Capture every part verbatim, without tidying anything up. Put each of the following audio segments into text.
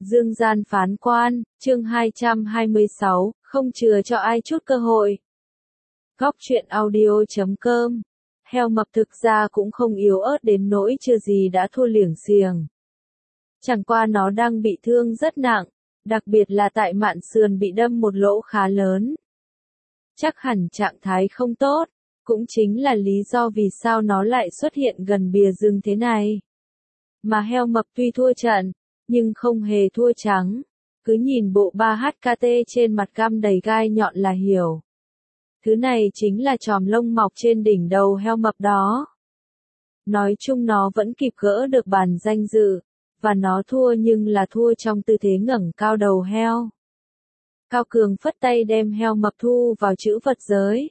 Dương gian phán quan, chương hai trăm hai mươi sáu, không chừa cho ai chút cơ hội. Góc truyện audio chấm com. Heo mập thực ra cũng không yếu ớt đến nỗi chưa gì đã thua liểng xiềng. Chẳng qua nó đang bị thương rất nặng, đặc biệt là tại mạn sườn bị đâm một lỗ khá lớn. Chắc hẳn trạng thái không tốt, cũng chính là lý do vì sao nó lại xuất hiện gần bìa rừng thế này. Mà heo mập tuy thua trận, nhưng không hề thua trắng, cứ nhìn bộ ba H K T trên mặt găm đầy gai nhọn là hiểu. Thứ này chính là chòm lông mọc trên đỉnh đầu heo mập đó. Nói chung nó vẫn kịp gỡ được bàn danh dự, và nó thua nhưng là thua trong tư thế ngẩng cao đầu heo. Cao Cường phất tay đem heo mập thu vào trữ vật giới.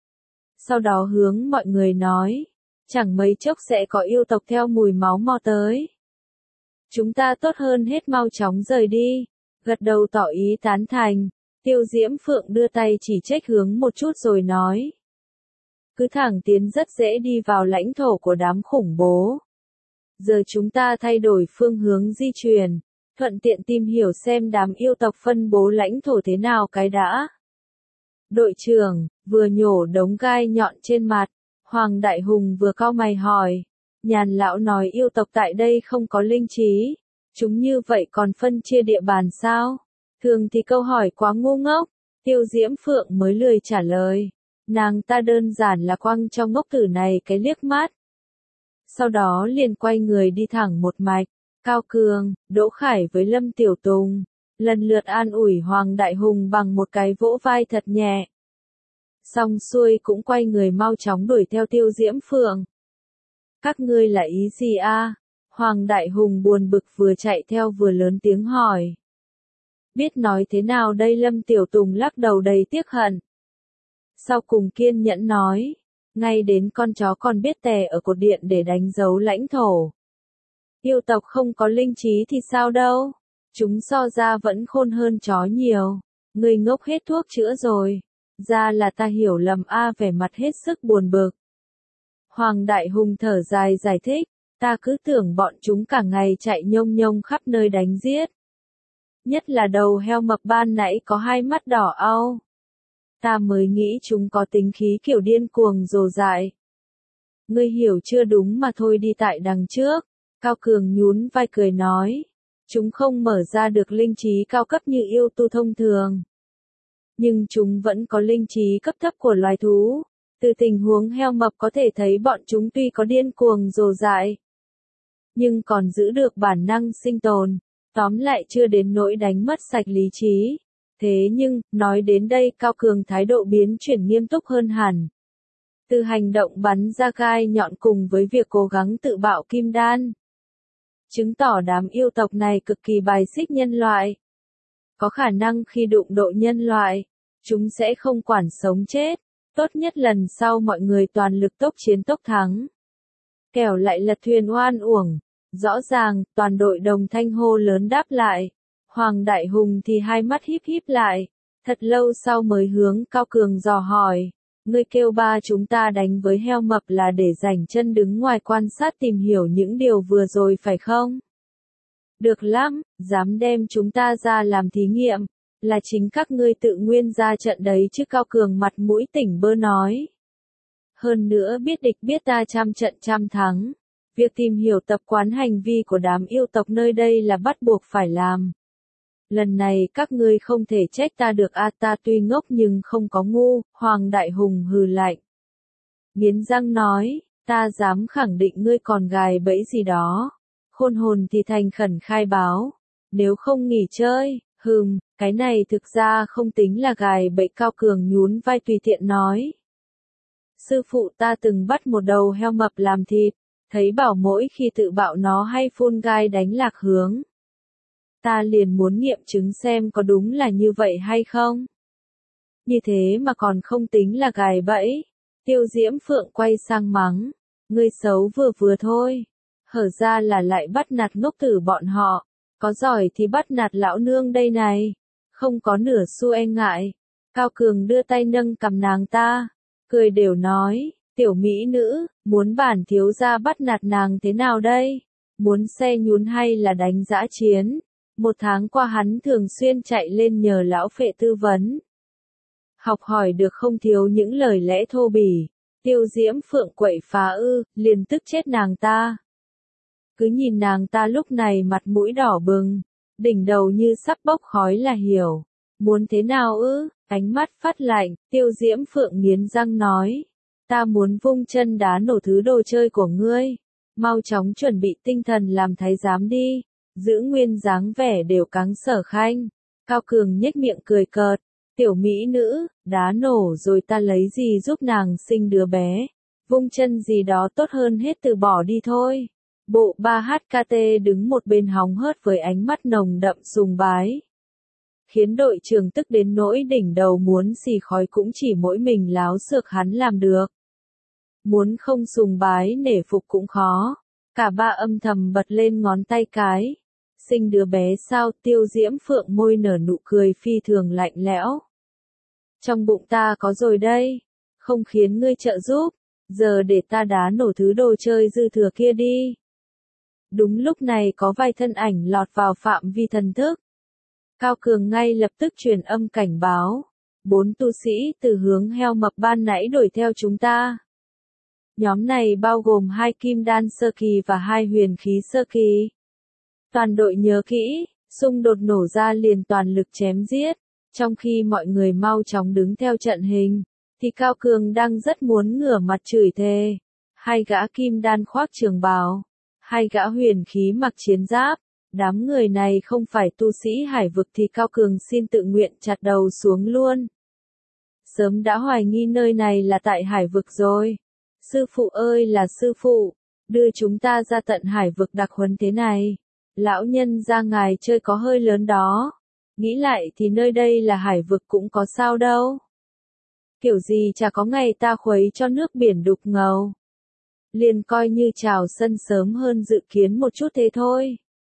Sau đó hướng mọi người nói, chẳng mấy chốc sẽ có yêu tộc theo mùi máu mò tới. Chúng ta tốt hơn hết mau chóng rời đi, gật đầu tỏ ý tán thành. Tiêu Diễm Phượng đưa tay chỉ trách hướng một chút rồi nói. Cứ thẳng tiến rất dễ đi vào lãnh thổ của đám khủng bố. Giờ chúng ta thay đổi phương hướng di chuyển, thuận tiện tìm hiểu xem đám yêu tộc phân bố lãnh thổ thế nào cái đã. Đội trưởng, vừa nhổ đống gai nhọn trên mặt, Hoàng Đại Hùng vừa cau mày hỏi. Nhàn lão nói yêu tộc tại đây không có linh trí, chúng như vậy còn phân chia địa bàn sao? Thường thì câu hỏi quá ngu ngốc, Tiêu Diễm Phượng mới lười trả lời. Nàng ta đơn giản là quăng cho ngốc tử này cái liếc mắt. Sau đó liền quay người đi thẳng một mạch. Cao Cường, Đỗ Khải với Lâm Tiểu Tùng, lần lượt an ủi Hoàng Đại Hùng bằng một cái vỗ vai thật nhẹ. Xong xuôi cũng quay người mau chóng đuổi theo Tiêu Diễm Phượng. Các ngươi là ý gì a? Hoàng Đại Hùng buồn bực vừa chạy theo vừa lớn tiếng hỏi. Biết nói thế nào đây? Lâm Tiểu Tùng lắc đầu đầy tiếc hận. Sau cùng kiên nhẫn nói, ngay đến con chó còn biết tè ở cột điện để đánh dấu lãnh thổ. Yêu tộc không có linh trí thì sao đâu, chúng so ra vẫn khôn hơn chó nhiều. Người ngốc hết thuốc chữa rồi, ra là ta hiểu lầm a. Vẻ mặt hết sức buồn bực. Hoàng Đại Hùng thở dài giải thích, ta cứ tưởng bọn chúng cả ngày chạy nhông nhông khắp nơi đánh giết. Nhất là đầu heo mập ban nãy có hai mắt đỏ au. Ta mới nghĩ chúng có tính khí kiểu điên cuồng rồ dại. Ngươi hiểu chưa? Đúng mà thôi, đi tại đằng trước. Cao Cường nhún vai cười nói, chúng không mở ra được linh trí cao cấp như yêu tu thông thường. Nhưng chúng vẫn có linh trí cấp thấp của loài thú. Từ tình huống heo mập có thể thấy bọn chúng tuy có điên cuồng rồ dại, nhưng còn giữ được bản năng sinh tồn. Tóm lại chưa đến nỗi đánh mất sạch lý trí. Thế nhưng, nói đến đây Cao Cường thái độ biến chuyển nghiêm túc hơn hẳn. Từ hành động bắn ra gai nhọn cùng với việc cố gắng tự bạo kim đan, chứng tỏ đám yêu tộc này cực kỳ bài xích nhân loại. Có khả năng khi đụng độ nhân loại, chúng sẽ không quản sống chết. Tốt nhất lần sau mọi người toàn lực tốc chiến tốc thắng. Kẻo lại lật thuyền oan uổng. Rõ ràng, toàn đội đồng thanh hô lớn đáp lại. Hoàng Đại Hùng thì hai mắt híp híp lại. Thật lâu sau mới hướng Cao Cường dò hỏi. Ngươi kêu ba chúng ta đánh với heo mập là để rảnh chân đứng ngoài quan sát tìm hiểu những điều vừa rồi phải không? Được lắm, dám đem chúng ta ra làm thí nghiệm. Là chính các ngươi tự nguyên ra trận đấy chứ. Cao Cường mặt mũi tỉnh bơ nói. Hơn nữa biết địch biết ta trăm trận trăm thắng. Việc tìm hiểu tập quán hành vi của đám yêu tộc nơi đây là bắt buộc phải làm. Lần này các ngươi không thể trách ta được a. Ta tuy ngốc nhưng không có ngu. Hoàng Đại Hùng hừ lạnh. Nghiến răng nói, ta dám khẳng định ngươi còn gài bẫy gì đó. Khôn hồn thì thành khẩn khai báo. Nếu không nghỉ chơi, hừm, cái này thực ra không tính là gài bẫy. Cao Cường nhún vai tùy tiện nói. Sư phụ ta từng bắt một đầu heo mập làm thịt. Thấy bảo mỗi khi tự bạo nó hay phun gai đánh lạc hướng. Ta liền muốn nghiệm chứng xem có đúng là như vậy hay không. Như thế mà còn không tính là gài bẫy. Tiêu Diễm Phượng quay sang mắng. Ngươi xấu vừa vừa thôi. Hở ra là lại bắt nạt ngốc tử bọn họ. Có giỏi thì bắt nạt lão nương đây này. Không có nửa xu e ngại. Cao Cường đưa tay nâng cầm nàng ta. Cười đều nói. Tiểu mỹ nữ, muốn bản thiếu gia bắt nạt nàng thế nào đây? Muốn xe nhún hay là đánh dã chiến? Một tháng qua hắn thường xuyên chạy lên nhờ lão phệ tư vấn. Học hỏi được không thiếu những lời lẽ thô bỉ. Tiêu Diễm Phượng quậy phá ư, liền tức chết nàng ta. Cứ nhìn nàng ta lúc này mặt mũi đỏ bừng, đỉnh đầu như sắp bốc khói là hiểu. Muốn thế nào ư? Ánh mắt phát lạnh, Tiêu Diễm Phượng nghiến răng nói. Ta muốn vung chân đá nổ thứ đồ chơi của ngươi. Mau chóng chuẩn bị tinh thần làm thái giám đi. Giữ nguyên dáng vẻ đều cáng Sở Khanh. Cao Cường nhếch miệng cười cợt. Tiểu mỹ nữ, đá nổ rồi ta lấy gì giúp nàng sinh đứa bé. Vung chân gì đó tốt hơn hết từ bỏ đi thôi. Bộ ba hát ca tê đứng một bên hóng hớt với ánh mắt nồng đậm sùng bái. Khiến đội trưởng tức đến nỗi đỉnh đầu muốn xì khói cũng chỉ mỗi mình láo xược hắn làm được. Muốn không sùng bái nể phục cũng khó. Cả ba âm thầm bật lên ngón tay cái. Sinh đứa bé sao? Tiêu Diễm Phượng môi nở nụ cười phi thường lạnh lẽo. Trong bụng ta có rồi đây. Không khiến ngươi trợ giúp. Giờ để ta đá nổ thứ đồ chơi dư thừa kia đi. Đúng lúc này có vài thân ảnh lọt vào phạm vi thần thức. Cao Cường ngay lập tức truyền âm cảnh báo. Bốn tu sĩ từ hướng heo mập ban nãy đuổi theo chúng ta. Nhóm này bao gồm hai kim đan sơ kỳ và hai huyền khí sơ kỳ. Toàn đội nhớ kỹ, xung đột nổ ra liền toàn lực chém giết. Trong khi mọi người mau chóng đứng theo trận hình, thì Cao Cường đang rất muốn ngửa mặt chửi thề. Hai gã kim đan khoác trường bào, hai gã huyền khí mặc chiến giáp. Đám người này không phải tu sĩ hải vực thì Cao Cường xin tự nguyện chặt đầu xuống luôn. Sớm đã hoài nghi nơi này là tại hải vực rồi. Sư phụ ơi là sư phụ, đưa chúng ta ra tận hải vực đặc huấn thế này. Lão nhân ra ngài chơi có hơi lớn đó. Nghĩ lại thì nơi đây là hải vực cũng có sao đâu. Kiểu gì chả có ngày ta khuấy cho nước biển đục ngầu. Liền coi như chào sân sớm hơn dự kiến một chút thế thôi.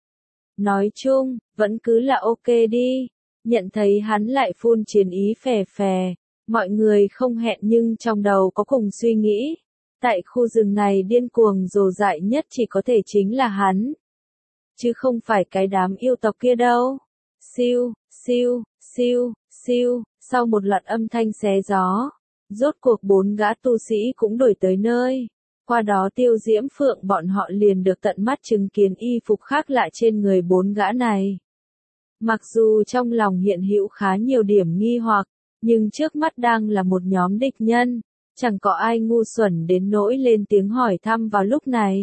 Nói chung, vẫn cứ là ok đi. Nhận thấy hắn lại phun chiến ý phè phè. Mọi người không hẹn nhưng trong đầu có cùng suy nghĩ. Tại khu rừng này điên cuồng rồ dại nhất chỉ có thể chính là hắn. Chứ không phải cái đám yêu tộc kia đâu. Siêu, siêu, siêu, siêu, sau một loạt âm thanh xé gió. Rốt cuộc bốn gã tu sĩ cũng đuổi tới nơi. Qua đó Tiêu Diễm Phượng bọn họ liền được tận mắt chứng kiến y phục khác lạ trên người bốn gã này. Mặc dù trong lòng hiện hữu khá nhiều điểm nghi hoặc, nhưng trước mắt đang là một nhóm địch nhân, chẳng có ai ngu xuẩn đến nỗi lên tiếng hỏi thăm vào lúc này.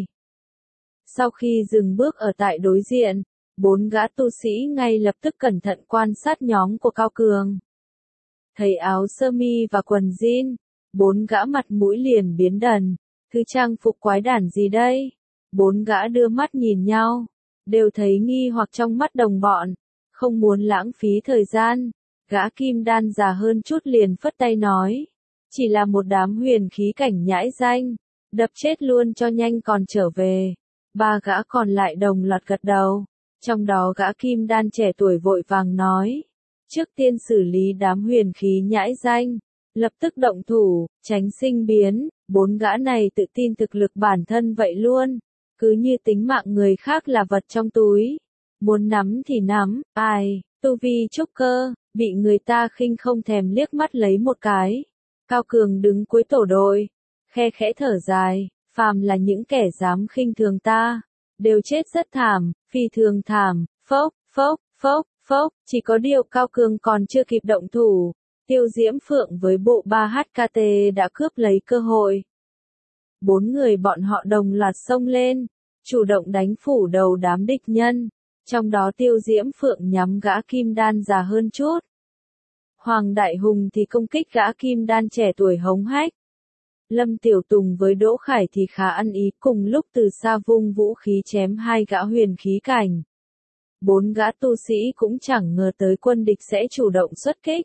Sau khi dừng bước ở tại đối diện, bốn gã tu sĩ ngay lập tức cẩn thận quan sát nhóm của Cao Cường. Thấy áo sơ mi và quần jean, bốn gã mặt mũi liền biến đần. Thứ trang phục quái đản gì đây? Bốn gã đưa mắt nhìn nhau, đều thấy nghi hoặc trong mắt đồng bọn, không muốn lãng phí thời gian. Gã kim đan già hơn chút liền phất tay nói, chỉ là một đám huyền khí cảnh nhãi danh, đập chết luôn cho nhanh còn trở về. Ba gã còn lại đồng loạt gật đầu, trong đó gã kim đan trẻ tuổi vội vàng nói, trước tiên xử lý đám huyền khí nhãi danh, lập tức động thủ, tránh sinh biến. Bốn gã này tự tin thực lực bản thân vậy luôn, cứ như tính mạng người khác là vật trong túi, muốn nắm thì nắm. Ai, tu vi trúc cơ, bị người ta khinh không thèm liếc mắt lấy một cái. Cao Cường đứng cuối tổ đội, khe khẽ thở dài, phàm là những kẻ dám khinh thường ta, đều chết rất thảm, phi thường thảm. Phốc, phốc, phốc, phốc, chỉ có điều Cao Cường còn chưa kịp động thủ. Tiêu Diễm Phượng với bộ ba hát ca tê đã cướp lấy cơ hội. Bốn người bọn họ đồng loạt xông lên, chủ động đánh phủ đầu đám địch nhân, trong đó Tiêu Diễm Phượng nhắm gã kim đan già hơn chút. Hoàng Đại Hùng thì công kích gã kim đan trẻ tuổi hống hách. Lâm Tiểu Tùng với Đỗ Khải thì khá ăn ý, cùng lúc từ xa vung vũ khí chém hai gã huyền khí cảnh. Bốn gã tu sĩ cũng chẳng ngờ tới quân địch sẽ chủ động xuất kích.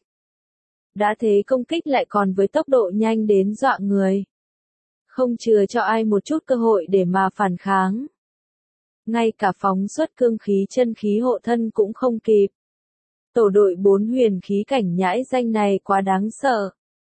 Đã thế công kích lại còn với tốc độ nhanh đến dọa người. Không chừa cho ai một chút cơ hội để mà phản kháng. Ngay cả phóng xuất cương khí chân khí hộ thân cũng không kịp. Tổ đội bốn huyền khí cảnh nhãi danh này quá đáng sợ.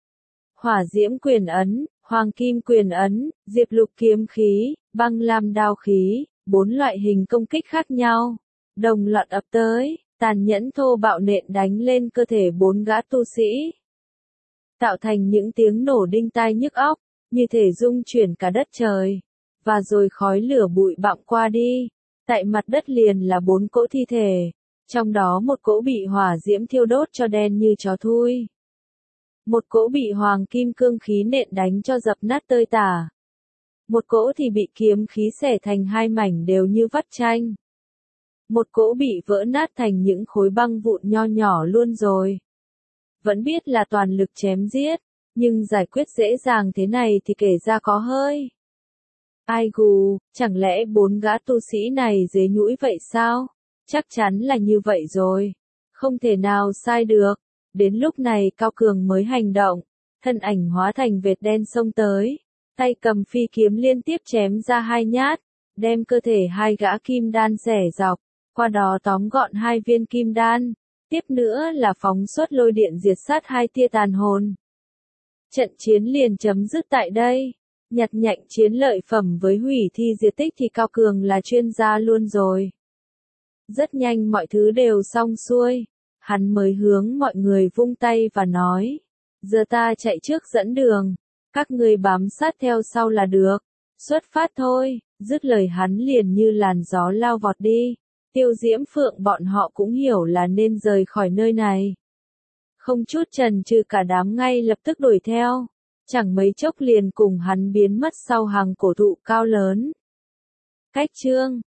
Hỏa diễm quyền ấn, hoàng kim quyền ấn, diệp lục kiếm khí, băng lam đao khí, bốn loại hình công kích khác nhau. đồng loạt ập tới, tàn nhẫn thô bạo nện đánh lên cơ thể bốn gã tu sĩ. Tạo thành những tiếng nổ đinh tai nhức óc, như thể rung chuyển cả đất trời. Và rồi khói lửa bụi bặm qua đi. Tại mặt đất liền là bốn cỗ thi thể. Trong đó một cỗ bị hỏa diễm thiêu đốt cho đen như chó thui. Một cỗ bị hoàng kim cương khí nện đánh cho dập nát tơi tả. Một cỗ thì bị kiếm khí xẻ thành hai mảnh đều như vắt chanh. Một cỗ bị vỡ nát thành những khối băng vụn nho nhỏ luôn rồi. Vẫn biết là toàn lực chém giết, nhưng giải quyết dễ dàng thế này thì kể ra có hơi. Ai gù, chẳng lẽ bốn gã tu sĩ này dế nhũi vậy sao? Chắc chắn là như vậy rồi. Không thể nào sai được. Đến lúc này Cao Cường mới hành động. Thân ảnh hóa thành vệt đen xông tới. Tay cầm phi kiếm liên tiếp chém ra hai nhát. Đem cơ thể hai gã kim đan xẻ dọc. Qua đó tóm gọn hai viên kim đan. Tiếp nữa là phóng xuất lôi điện diệt sát hai tia tàn hồn. Trận chiến liền chấm dứt tại đây. Nhặt nhạnh chiến lợi phẩm với hủy thi diệt tích thì Cao Cường là chuyên gia luôn rồi. Rất nhanh mọi thứ đều xong xuôi. Hắn mới hướng mọi người vung tay và nói. Giờ ta chạy trước dẫn đường. Các ngươi bám sát theo sau là được. Xuất phát thôi. Dứt lời hắn liền như làn gió lao vọt đi. Tiêu Diễm Phượng bọn họ cũng hiểu là nên rời khỏi nơi này. Không chút chần chừ cả đám ngay lập tức đuổi theo. Chẳng mấy chốc liền cùng hắn biến mất sau hàng cổ thụ cao lớn. Cách chương